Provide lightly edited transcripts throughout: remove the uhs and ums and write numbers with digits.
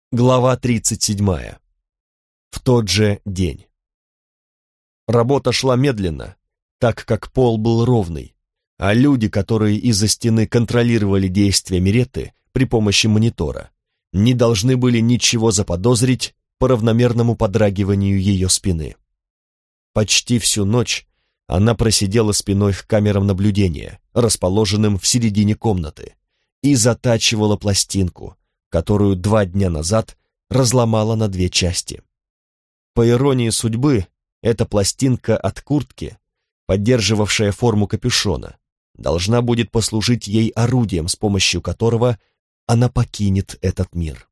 Глава 37. В тот же день. Работа шла медленно, так как пол был ровный, а люди, которые из-за стены контролировали действия Миретты при помощи монитора, не должны были ничего заподозрить по равномерному подрагиванию ее спины. Почти всю ночь она просидела спиной к камерам наблюдения, расположенным в середине комнаты, и затачивала пластинку, которую 2 дня назад разломала на 2 части. По иронии судьбы, эта пластинка от куртки, поддерживавшая форму капюшона, должна будет послужить ей орудием, с помощью которого она покинет этот мир.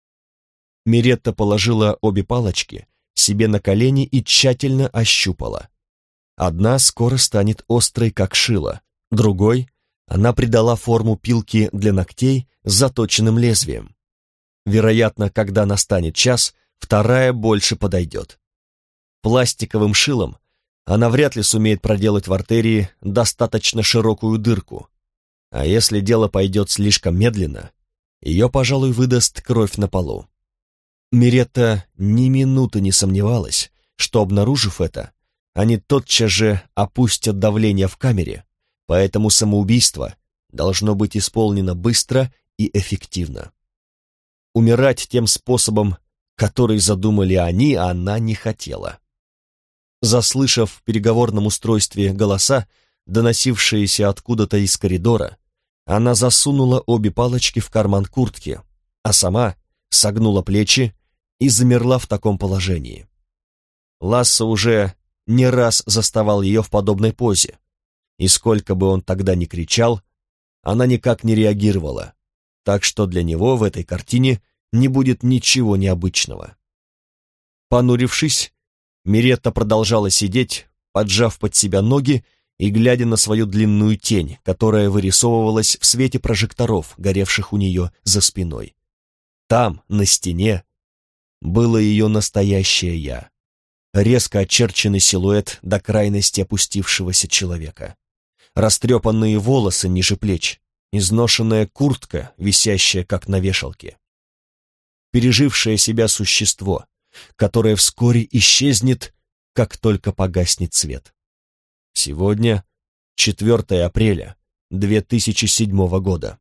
Миретта положила обе палочки себе на колени и тщательно ощупала. Одна скоро станет острой, как шило, другой она придала форму пилки для ногтей с заточенным лезвием. Вероятно, когда настанет час, вторая больше подойдет. Пластиковым шилом она вряд ли сумеет проделать в артерии достаточно широкую дырку, а если дело пойдет слишком медленно, ее, пожалуй, выдаст кровь на полу. Миретта ни минуты не сомневалась, что, обнаружив это, они тотчас же опустят давление в камере, поэтому самоубийство должно быть исполнено быстро и эффективно. Умирать тем способом, который задумали они, она не хотела. Заслышав в переговорном устройстве голоса, доносившиеся откуда-то из коридора, она засунула обе палочки в карман куртки, а сама согнула плечи и замерла в таком положении. Лассо уже не раз заставал ее в подобной позе, и сколько бы он тогда ни кричал, она никак не реагировала, так что для него в этой картине не будет ничего необычного. Понурившись, Миретта продолжала сидеть, поджав под себя ноги и глядя на свою длинную тень, которая вырисовывалась в свете прожекторов, горевших у нее за спиной. Там, на стене, было ее настоящее «я», резко очерченный силуэт до крайности опустившегося человека, растрепанные волосы ниже плеч, изношенная куртка, висящая как на вешалке. Пережившее себя существо, которое вскоре исчезнет, как только погаснет свет. Сегодня 4 апреля 2007 года.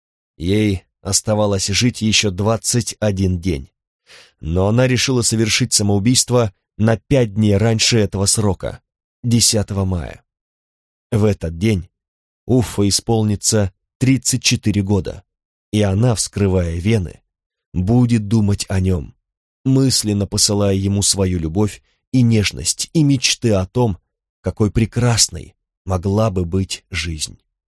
Ей оставалось жить еще 21 день, но она решила совершить самоубийство на 5 дней раньше этого срока, 10 мая. В этот день Уффе исполнится 34 года, и она, вскрывая вены, будет думать о нем, мысленно посылая ему свою любовь и нежность, и мечты о том, какой прекрасной могла бы быть жизнь.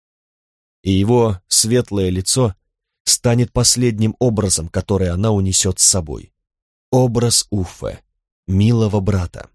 И его светлое лицо станет последним образом, который она унесет с собой. Образ Уффе, милого брата.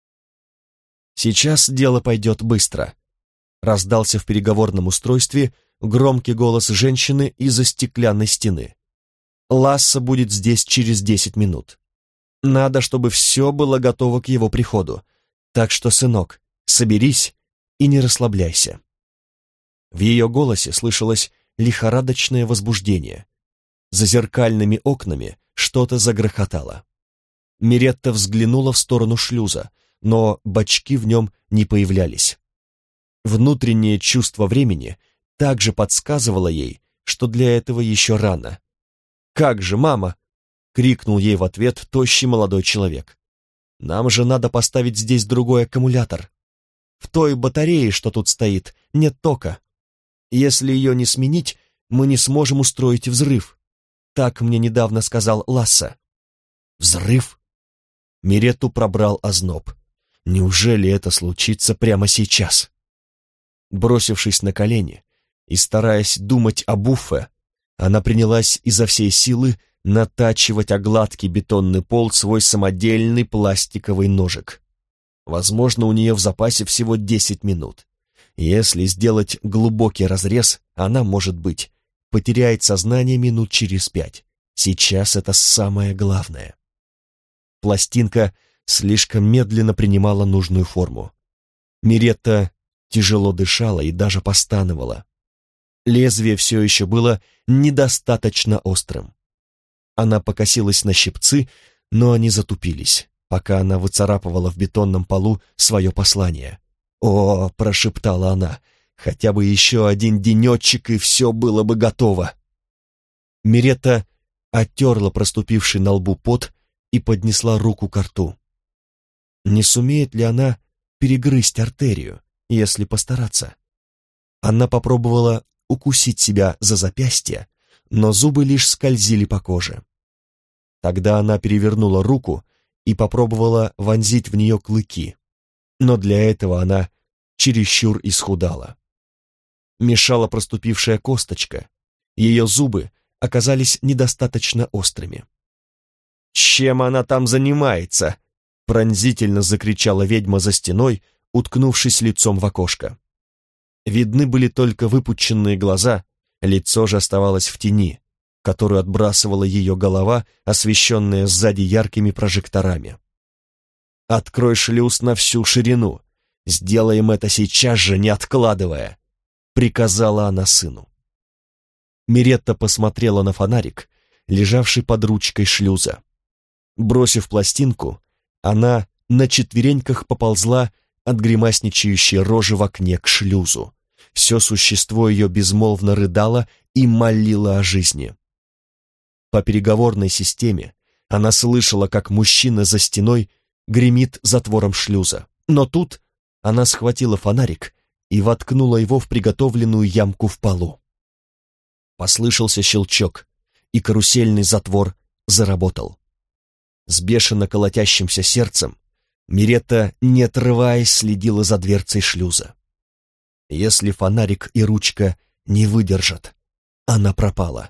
«Сейчас дело пойдет быстро», — раздался в переговорном устройстве громкий голос женщины из-за стеклянной стены. «Лассо будет здесь через 10 минут. Надо, чтобы все было готово к его приходу. Так что, сынок, соберись и не расслабляйся». В ее голосе слышалось лихорадочное возбуждение. За зеркальными окнами что-то загрохотало. Миретта взглянула в сторону шлюза, но бачки в нем не появлялись. Внутреннее чувство времени также подсказывало ей, что для этого еще рано. «Как же, мама!» — крикнул ей в ответ тощий молодой человек. «Нам же надо поставить здесь другой аккумулятор. В той батарее, что тут стоит, нет тока. Если ее не сменить, мы не сможем устроить взрыв. Так мне недавно сказал Лассо». «Взрыв?» Миретту пробрал озноб. Неужели это случится прямо сейчас? Бросившись на колени и стараясь думать об Уффе, она принялась изо всей силы натачивать о гладкий бетонный пол свой самодельный пластиковый ножик. Возможно, у нее в запасе всего 10 минут. Если сделать глубокий разрез, она, может быть, потеряет сознание минут через 5. Сейчас это самое главное. Пластинка слишком медленно принимала нужную форму. Миретта тяжело дышала и даже постановала. Лезвие все еще было недостаточно острым. Она покосилась на щипцы, но они затупились, пока она выцарапывала в бетонном полу свое послание. «О!» — прошептала она. «Хотя бы еще один денечек, и все было бы готово!» Миретта оттерла проступивший на лбу пот и поднесла руку ко рту. Не сумеет ли она перегрызть артерию, если постараться? Она попробовала укусить себя за запястье, но зубы лишь скользили по коже. Тогда она перевернула руку и попробовала вонзить в нее клыки, но для этого она чересчур исхудала. Мешала проступившая косточка, ее зубы оказались недостаточно острыми. «Чем она там занимается?» — пронзительно закричала ведьма за стеной, уткнувшись лицом в окошко. Видны были только выпученные глаза, лицо же оставалось в тени, которую отбрасывала ее голова, освещенная сзади яркими прожекторами. «Открой шлюз на всю ширину! Сделаем это сейчас же, не откладывая!» — приказала она сыну. Миретта посмотрела на фонарик, лежавший под ручкой шлюза. Бросив пластинку, она на четвереньках поползла от гримасничающей рожи в окне к шлюзу. Все существо ее безмолвно рыдало и молило о жизни. По переговорной системе она слышала, как мужчина за стеной гремит затвором шлюза. Но тут она схватила фонарик и воткнула его в приготовленную ямку в полу. Послышался щелчок, и карусельный затвор заработал. С бешено колотящимся сердцем Миретта, не отрываясь, следила за дверцей шлюза. Если фонарик и ручка не выдержат, она пропала.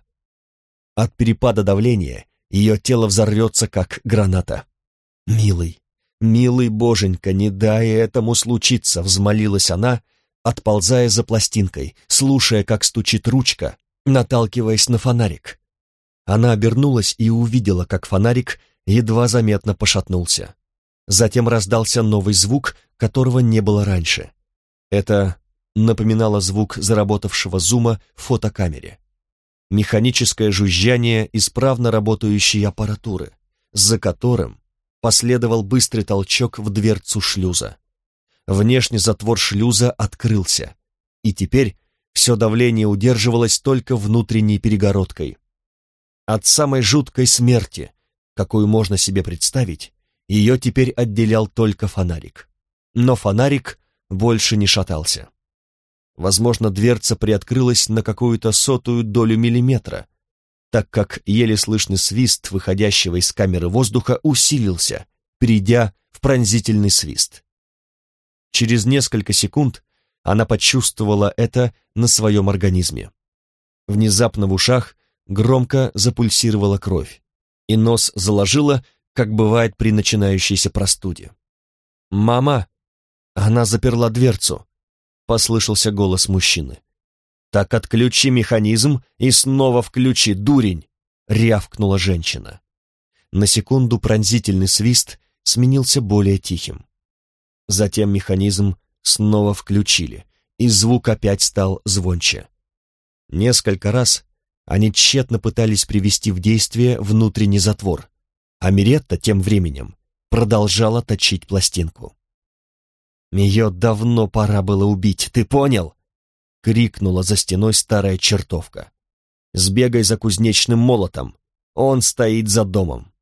От перепада давления ее тело взорвется, как граната. «Милый, милый боженька, не дай этому случиться!» — взмолилась она, отползая за пластинкой, слушая, как стучит ручка, наталкиваясь на фонарик. Она обернулась и увидела, как фонарик едва заметно пошатнулся. Затем раздался новый звук, которого не было раньше. Это напоминало звук заработавшего зума в фотокамере. Механическое жужжание исправно работающей аппаратуры, за которым последовал быстрый толчок в дверцу шлюза. Внешний затвор шлюза открылся, и теперь все давление удерживалось только внутренней перегородкой. От самой жуткой смерти, какую можно себе представить, ее теперь отделял только фонарик. Но фонарик больше не шатался. Возможно, дверца приоткрылась на какую-то сотую долю миллиметра, так как еле слышный свист, выходящего из камеры воздуха, усилился, перейдя в пронзительный свист. Через несколько секунд она почувствовала это на своем организме. Внезапно в ушах громко запульсировала кровь, и нос заложило, как бывает при начинающейся простуде. «Мама!» Она заперла дверцу. Послышался голос мужчины. «Так отключи механизм и снова включи, дурень!» — рявкнула женщина. На секунду пронзительный свист сменился более тихим. Затем механизм снова включили, и звук опять стал звонче. Несколько раз они тщетно пытались привести в действие внутренний затвор, а Миретта тем временем продолжала точить пластинку. «Ее давно пора было убить, ты понял?» — крикнула за стеной старая чертовка. «Сбегай за кузнечным молотом, он стоит за домом».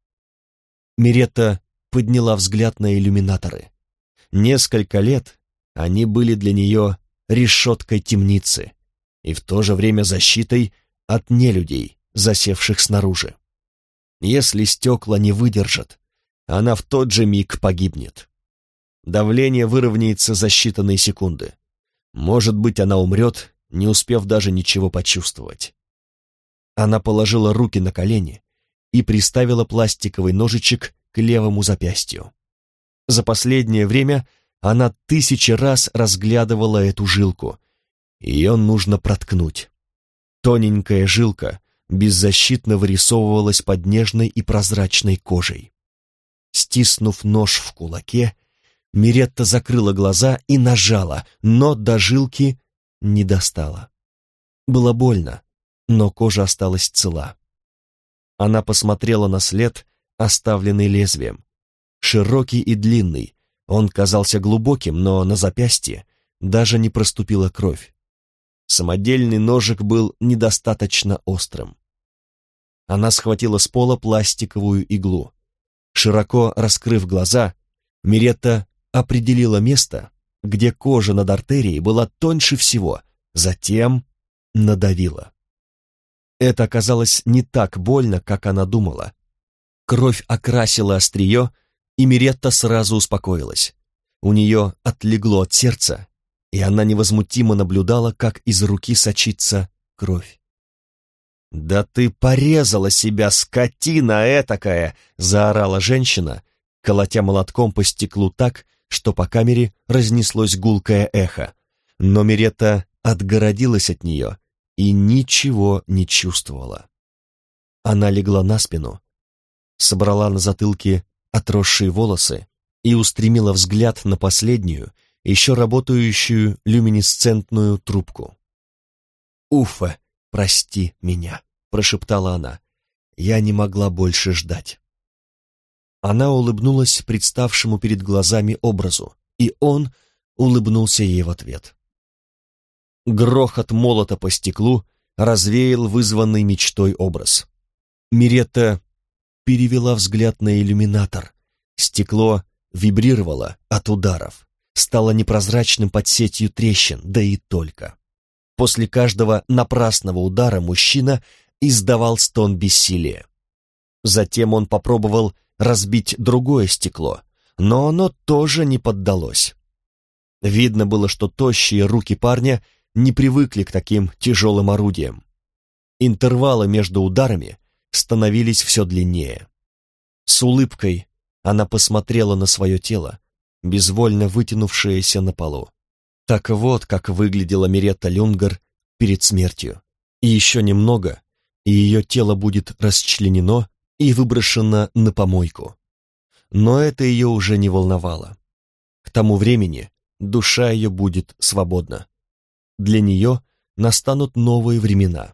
Миретта подняла взгляд на иллюминаторы. Несколько лет они были для нее решеткой темницы и в то же время защитой от нелюдей, засевших снаружи. Если стекла не выдержат, она в тот же миг погибнет. Давление выровняется за считанные секунды. Может быть, она умрет, не успев даже ничего почувствовать. Она положила руки на колени и приставила пластиковый ножичек к левому запястью. За последнее время она 1000 раз разглядывала эту жилку. Ее нужно проткнуть. Тоненькая жилка беззащитно вырисовывалась под нежной и прозрачной кожей. Стиснув нож в кулаке, Миретта закрыла глаза и нажала, но до жилки не достала. Было больно, но кожа осталась цела. Она посмотрела на след, оставленный лезвием. Широкий и длинный, он казался глубоким, но на запястье даже не проступила кровь. Самодельный ножик был недостаточно острым. Она схватила с пола пластиковую иглу. Широко раскрыв глаза, Миретта определила место, где кожа над артерией была тоньше всего, затем надавила. Это оказалось не так больно, как она думала. Кровь окрасила острие, и Миретта сразу успокоилась. У нее отлегло от сердца, и она невозмутимо наблюдала, как из руки сочится кровь. «Да ты порезала себя, скотина этакая!» — заорала женщина, колотя молотком по стеклу так, что по камере разнеслось гулкое эхо. Но Миретта отгородилась от нее и ничего не чувствовала. Она легла на спину, собрала на затылке отросшие волосы и устремила взгляд на последнюю, еще работающую люминесцентную трубку. «Уфа, прости меня», — прошептала она. «Я не могла больше ждать». Она улыбнулась представшему перед глазами образу, и он улыбнулся ей в ответ. Грохот молота по стеклу развеял вызванный мечтой образ. Миретта перевела взгляд на иллюминатор. Стекло вибрировало от ударов, стало непрозрачным под сетью трещин, да и только. После каждого напрасного удара мужчина издавал стон бессилия. Затем он попробовал разбить другое стекло, но оно тоже не поддалось. Видно было, что тощие руки парня не привыкли к таким тяжелым орудиям. Интервалы между ударами становились все длиннее. С улыбкой она посмотрела на свое тело, безвольно вытянувшееся на полу. Так вот, как выглядела Миретта Люнгар перед смертью. И еще немного, и ее тело будет расчленено и выброшено на помойку. Но это ее уже не волновало. К тому времени душа ее будет свободна. Для нее настанут новые времена.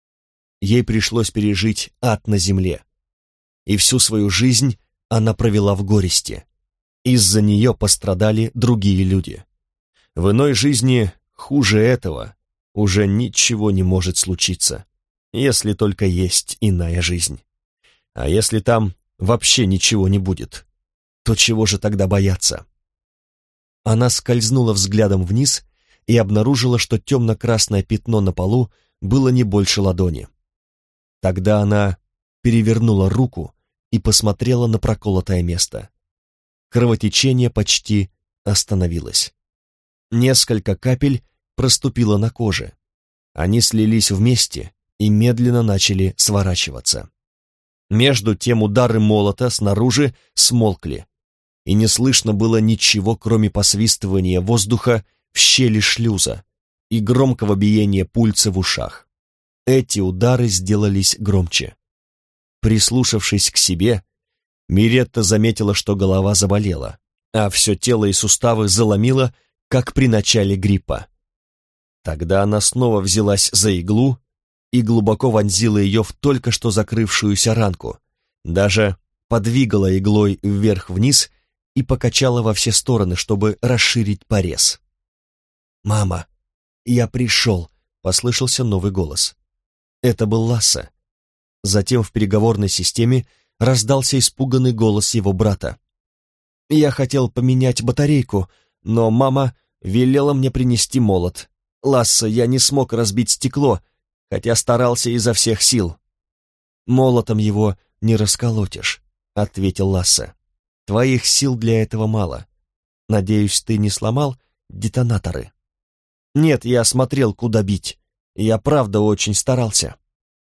Ей пришлось пережить ад на земле, и всю свою жизнь она провела в горести. Из-за нее пострадали другие люди. В иной жизни хуже этого уже ничего не может случиться, если только есть иная жизнь. А если там вообще ничего не будет, то чего же тогда бояться? Она скользнула взглядом вниз и обнаружила, что темно-красное пятно на полу было не больше ладони. Тогда она перевернула руку и посмотрела на проколотое место. Кровотечение почти остановилось. Несколько капель проступило на коже. Они слились вместе и медленно начали сворачиваться. Между тем удары молота снаружи смолкли, и не слышно было ничего, кроме посвистывания воздуха в щели шлюза и громкого биения пульса в ушах. Эти удары сделались громче. Прислушавшись к себе, Миретта заметила, что голова заболела, а все тело и суставы заломило, как при начале гриппа. Тогда она снова взялась за иглу и глубоко вонзила ее в только что закрывшуюся ранку, даже подвигала иглой вверх-вниз и покачала во все стороны, чтобы расширить порез. «Мама, я пришел», — послышался новый голос. Это был Лассе. Затем в переговорной системе раздался испуганный голос его брата. «Я хотел поменять батарейку, но мама велела мне принести молот. Лассе, я не смог разбить стекло, хотя старался изо всех сил». «Молотом его не расколотишь», — ответил Лассе. «Твоих сил для этого мало. Надеюсь, ты не сломал детонаторы?» «Нет, я смотрел, куда бить. Я правда очень старался».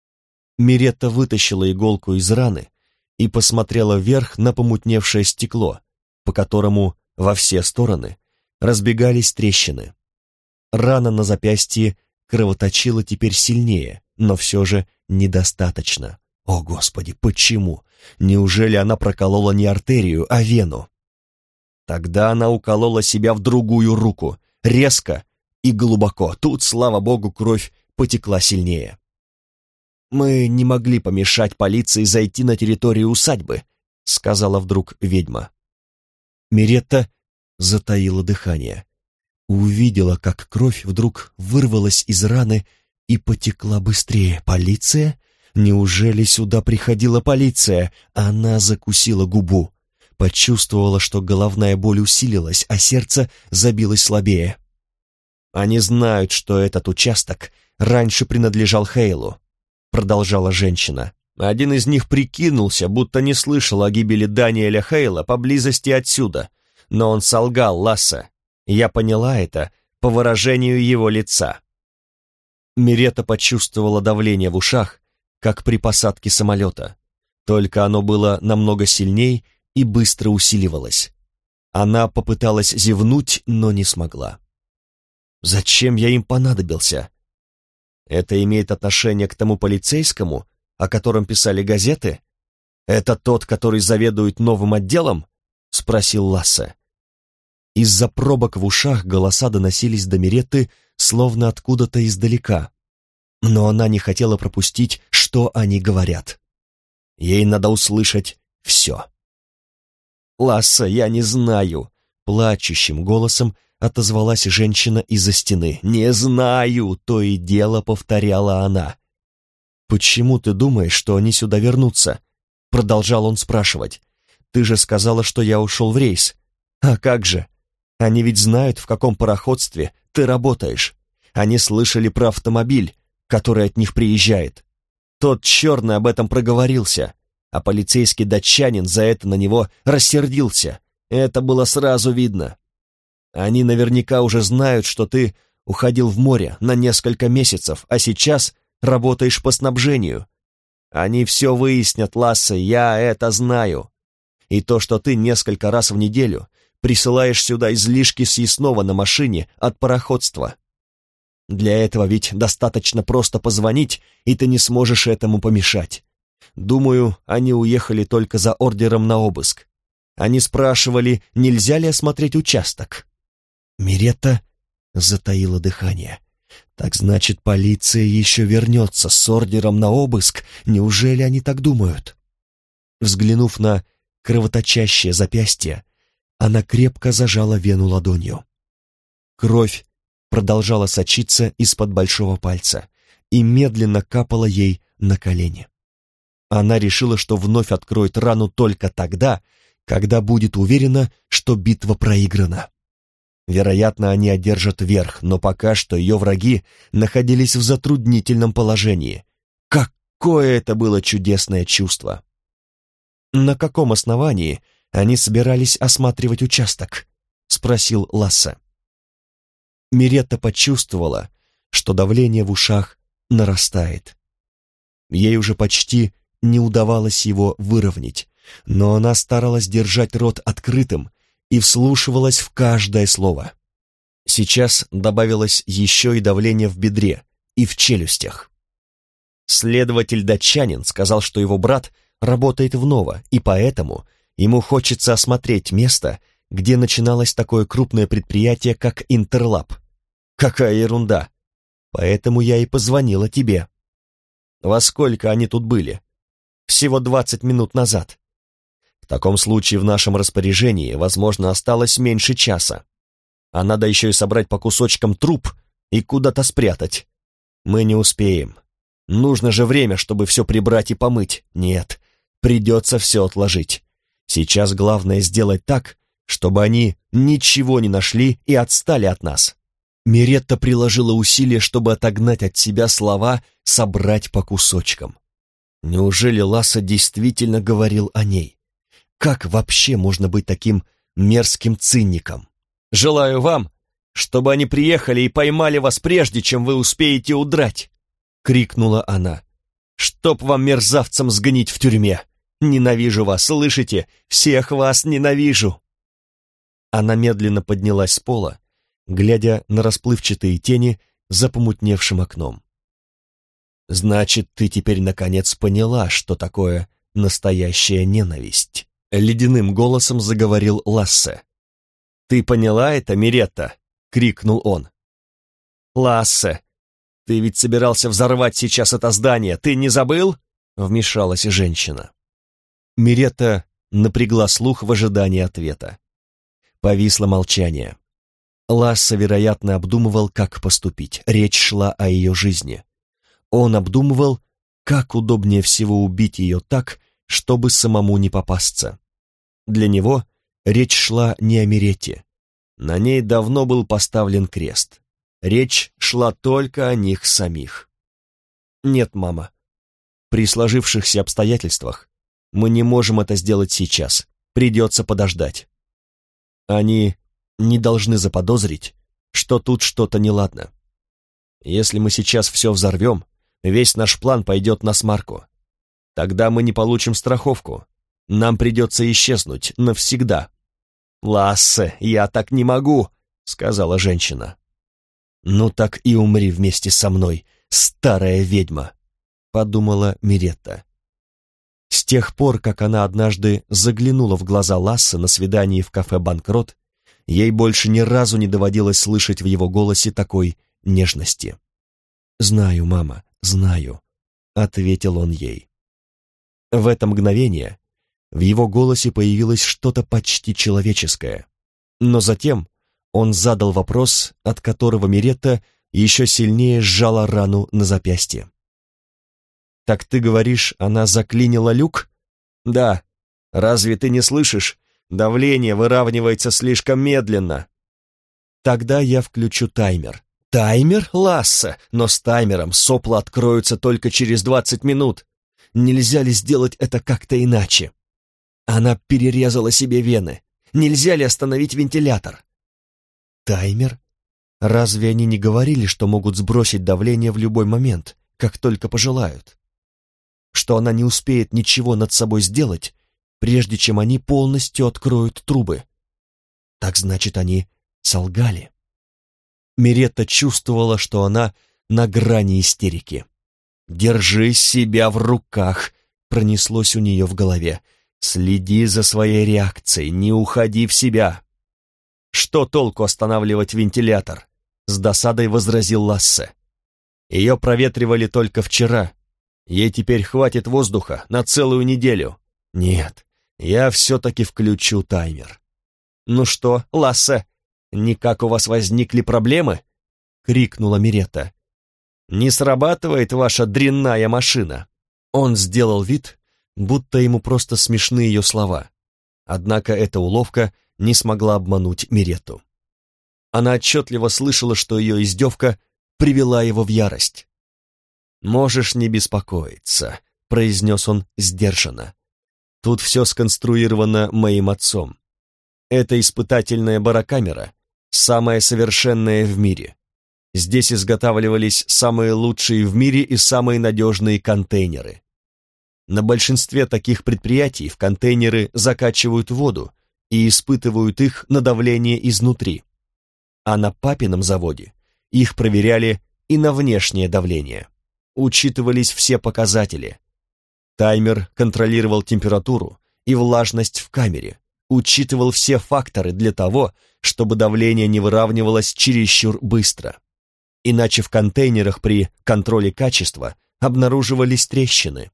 Миретта вытащила иголку из раны и посмотрела вверх на помутневшее стекло, по которому во все стороны разбегались трещины. Рана на запястье кровоточила теперь сильнее, но все же недостаточно. О, Господи, почему? Неужели она проколола не артерию, а вену? Тогда она уколола себя в другую руку, резко и глубоко. Тут, слава богу, кровь потекла сильнее. «Мы не могли помешать полиции зайти на территорию усадьбы», — сказала вдруг ведьма. Миретта затаила дыхание. Увидела, как кровь вдруг вырвалась из раны и потекла быстрее. «Полиция? Неужели сюда приходила полиция?» Она закусила губу. Почувствовала, что головная боль усилилась, а сердце забилось слабее. «Они знают, что этот участок раньше принадлежал Хейлу», — продолжала женщина. «Один из них прикинулся, будто не слышал о гибели Даниэля Хейла поблизости отсюда, но он солгал, Лассе. Я поняла это по выражению его лица». Миретта почувствовала давление в ушах, как при посадке самолета, только оно было намного сильней и быстро усиливалось. Она попыталась зевнуть, но не смогла. «Зачем я им понадобился? Это имеет отношение к тому полицейскому, о котором писали газеты? Это тот, который заведует новым отделом?» — спросил Лассе. Из-за пробок в ушах голоса доносились до Миретты словно откуда-то издалека, но она не хотела пропустить, что они говорят. Ей надо услышать все. «Лассе, я не знаю», — плачущим голосом отозвалась женщина из-за стены. «Не знаю», — то и дело повторяла она. «Почему ты думаешь, что они сюда вернутся?» — продолжал он спрашивать. «Ты же сказала, что я ушел в рейс. А как же? Они ведь знают, в каком пароходстве ты работаешь. Они слышали про автомобиль, который от них приезжает. Тот черный об этом проговорился, а полицейский датчанин за это на него рассердился. Это было сразу видно. Они наверняка уже знают, что ты уходил в море на несколько месяцев, а сейчас работаешь по снабжению. Они все выяснят, Лассе, я это знаю. И то, что ты несколько раз в неделю присылаешь сюда излишки съестного на машине от пароходства. Для этого ведь достаточно просто позвонить, и ты не сможешь этому помешать. Думаю, они уехали только за ордером на обыск. Они спрашивали, нельзя ли осмотреть участок. Миретта затаила дыхание. Так значит, полиция еще вернется с ордером на обыск? Неужели они так думают? Взглянув на кровоточащее запястье, она крепко зажала вену ладонью. Кровь продолжала сочиться из-под большого пальца и медленно капала ей на колени. Она решила, что вновь откроет рану только тогда, когда будет уверена, что битва проиграна. Вероятно, они одержат верх, но пока что ее враги находились в затруднительном положении. Какое это было чудесное чувство! «На каком основании они собирались осматривать участок?» — спросил Лассе. Миретта почувствовала, что давление в ушах нарастает. Ей уже почти не удавалось его выровнять, но она старалась держать рот открытым и вслушивалась в каждое слово. Сейчас добавилось еще и давление в бедре и в челюстях. Следователь-датчанин сказал, что его брат работает в Ново, и поэтому ему хочется осмотреть место, где начиналось такое крупное предприятие, как Интерлаб. Какая ерунда! Поэтому я и позвонила тебе. Во сколько они тут были? Всего 20 минут назад. В таком случае в нашем распоряжении, возможно, осталось меньше часа. А надо еще и собрать по кусочкам труп и куда-то спрятать. Мы не успеем. Нужно же время, чтобы все прибрать и помыть. Нет, придется все отложить. Сейчас главное сделать так, чтобы они ничего не нашли и отстали от нас. Миретта приложила усилия, чтобы отогнать от себя слова «собрать по кусочкам». Неужели Лассе действительно говорил о ней? Как вообще можно быть таким мерзким циником? «Желаю вам, чтобы они приехали и поймали вас прежде, чем вы успеете удрать!» — крикнула она. «Чтоб вам, мерзавцам, сгнить в тюрьме! Ненавижу вас, слышите? Всех вас ненавижу!» Она медленно поднялась с пола, глядя на расплывчатые тени за помутневшим окном. «Значит, ты теперь наконец поняла, что такое настоящая ненависть», — ледяным голосом заговорил Лассе. «Ты поняла это, Миретта?» — крикнул он. «Лассе, «Ты ведь собирался взорвать сейчас это здание, ты не забыл?» — вмешалась женщина. Миретта напрягла слух в ожидании ответа. Повисло молчание. Лассе, вероятно, обдумывал, как поступить. Речь шла о ее жизни. Он обдумывал, как удобнее всего убить ее так, чтобы самому не попасться. Для него речь шла не о Миретте. На ней давно был поставлен крест. Речь шла только о них самих. «Нет, мама, при сложившихся обстоятельствах мы не можем это сделать сейчас. Придется подождать. Они не должны заподозрить, что тут что-то неладно. Если мы сейчас все взорвем, весь наш план пойдет насмарку. Тогда мы не получим страховку. Нам придется исчезнуть навсегда». «Лассе, я так не могу», — сказала женщина. «Ну так и умри вместе со мной, старая ведьма», — подумала Миретта. С тех пор, как она однажды заглянула в глаза Лассе на свидании в кафе «Банкрот», ей больше ни разу не доводилось слышать в его голосе такой нежности. «Знаю, мама, знаю», — ответил он ей. В это мгновение в его голосе появилось что-то почти человеческое, но затем он задал вопрос, от которого Миретта еще сильнее сжала рану на запястье. «Так ты говоришь, она заклинила люк?» «Да. Разве ты не слышишь? Давление выравнивается слишком медленно». «Тогда я включу таймер». «Таймер, Лассе? Но с таймером сопла откроются только через 20 минут. Нельзя ли сделать это как-то иначе?» Она перерезала себе вены. Нельзя ли остановить вентилятор? Таймер? Разве они не говорили, что могут сбросить давление в любой момент, как только пожелают? Что она не успеет ничего над собой сделать, прежде чем они полностью откроют трубы? Так значит, они солгали. Миретта чувствовала, что она на грани истерики. «Держи себя в руках», — пронеслось у нее в голове. «Следи за своей реакцией, не уходи в себя». «Что толку останавливать вентилятор?» — с досадой возразил Лассе. «Ее проветривали только вчера. Ей теперь хватит воздуха на целую неделю. Нет, я все-таки включу таймер». «Ну что, Лассе, никак у вас возникли проблемы?» — крикнула Миретта. «Не срабатывает ваша дрянная машина?» Он сделал вид, будто ему просто смешны ее слова. Однако эта уловка не смогла обмануть Миретту. Она отчетливо слышала, что ее издевка привела его в ярость. «Можешь не беспокоиться», — произнес он сдержанно. «Тут все сконструировано моим отцом. Это испытательная барокамера, самая совершенная в мире. Здесь изготавливались самые лучшие в мире и самые надежные контейнеры. На большинстве таких предприятий в контейнеры закачивают воду и испытывают их на давление изнутри. А на папином заводе их проверяли и на внешнее давление. Учитывались все показатели. Таймер контролировал температуру и влажность в камере, учитывал все факторы для того, чтобы давление не выравнивалось чересчур быстро. Иначе в контейнерах при контроле качества обнаруживались трещины.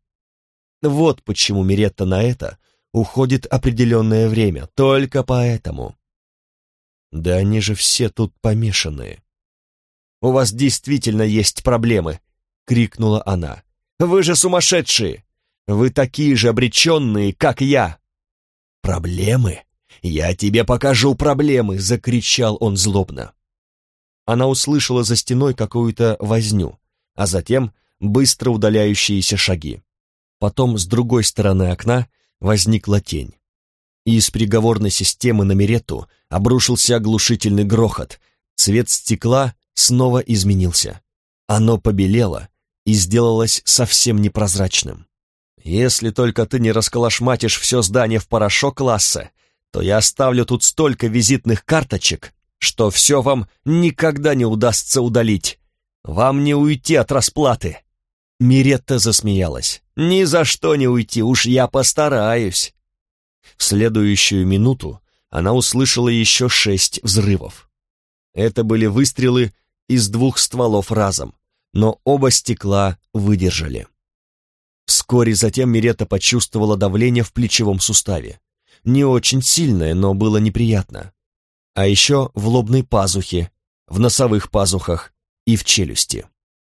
Вот почему Миретта на это уходит определенное время, только поэтому. Да они же все тут помешанные. «У вас действительно есть проблемы!» — крикнула она. «Вы же сумасшедшие! Вы такие же обреченные, как я!» «Проблемы? Я тебе покажу проблемы!» — закричал он злобно. Она услышала за стеной какую-то возню, а затем быстро удаляющиеся шаги. Потом с другой стороны окна возникла тень. И из переговорной системы на Миретту обрушился оглушительный грохот. Цвет стекла снова изменился. Оно побелело и сделалось совсем непрозрачным. «Если только ты не расколошматишь все здание в порошок, Лассе, то я оставлю тут столько визитных карточек, что все вам никогда не удастся удалить. Вам не уйти от расплаты». Миретта засмеялась. «Ни за что не уйти, уж я постараюсь». В следующую минуту она услышала еще 6 взрывов. Это были выстрелы из 2 стволов разом, но оба стекла выдержали. Вскоре затем Миретта почувствовала давление в плечевом суставе. Не очень сильное, но было неприятно. А еще в лобной пазухе, в носовых пазухах и в челюсти.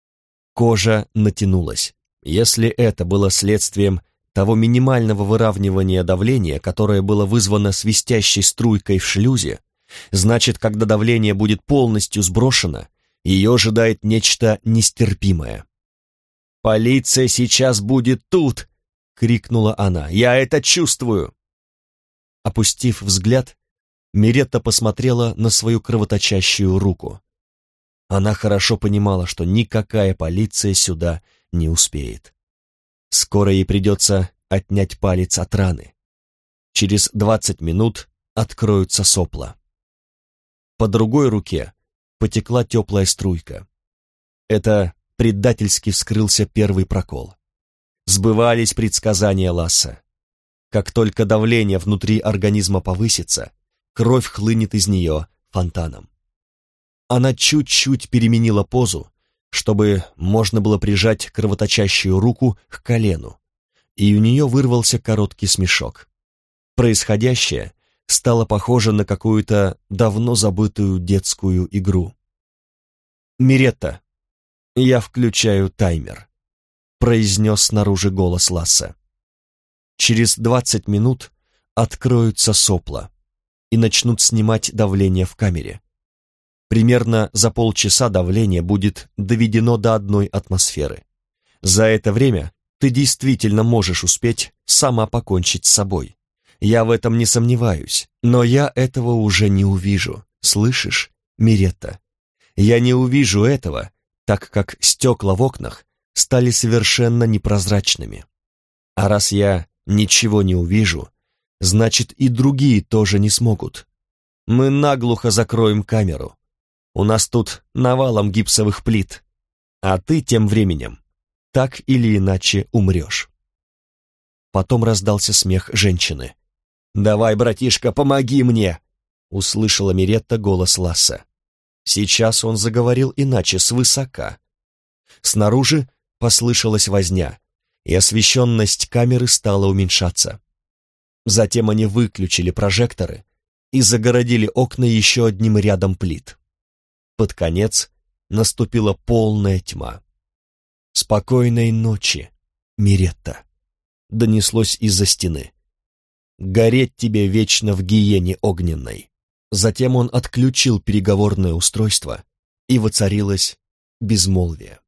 Кожа натянулась. Если это было следствием того минимального выравнивания давления, которое было вызвано свистящей струйкой в шлюзе, значит, когда давление будет полностью сброшено, ее ожидает нечто нестерпимое. «Полиция сейчас будет тут!» — крикнула она. «Я это чувствую!» Опустив взгляд, Миретта посмотрела на свою кровоточащую руку. Она хорошо понимала, что никакая полиция сюда не успеет. Скоро ей придется отнять палец от раны. Через 20 минут откроются сопла. По другой руке потекла теплая струйка. Это предательски вскрылся первый прокол. Сбывались предсказания Ласса. Как только давление внутри организма повысится, кровь хлынет из нее фонтаном. Она чуть-чуть переменила позу, чтобы можно было прижать кровоточащую руку к колену, и у нее вырвался короткий смешок. Происходящее стало похоже на какую-то давно забытую детскую игру. «Миретта, я включаю таймер», — произнес снаружи голос Ласса. «Через 20 минут откроются сопла и начнут снимать давление в камере. Примерно за полчаса давление будет доведено до 1 атмосферы. За это время ты действительно можешь успеть сама покончить с собой. Я в этом не сомневаюсь, но я этого уже не увижу. Слышишь, Миретта? Я не увижу этого, так как стекла в окнах стали совершенно непрозрачными. А раз я ничего не увижу, значит и другие тоже не смогут. Мы наглухо закроем камеру. У нас тут навалом гипсовых плит, а ты тем временем так или иначе умрешь». Потом раздался смех женщины. «Давай, братишка, помоги мне!» — услышала Миретта голос Ласса. Сейчас он заговорил иначе, свысока. Снаружи послышалась возня, и освещенность камеры стала уменьшаться. Затем они выключили прожекторы и загородили окна еще одним рядом плит. Под конец наступила полная тьма. «Спокойной ночи, Миретта», — донеслось из-за стены. «Гореть тебе вечно в гиене огненной». Затем он отключил переговорное устройство, и воцарилось безмолвие.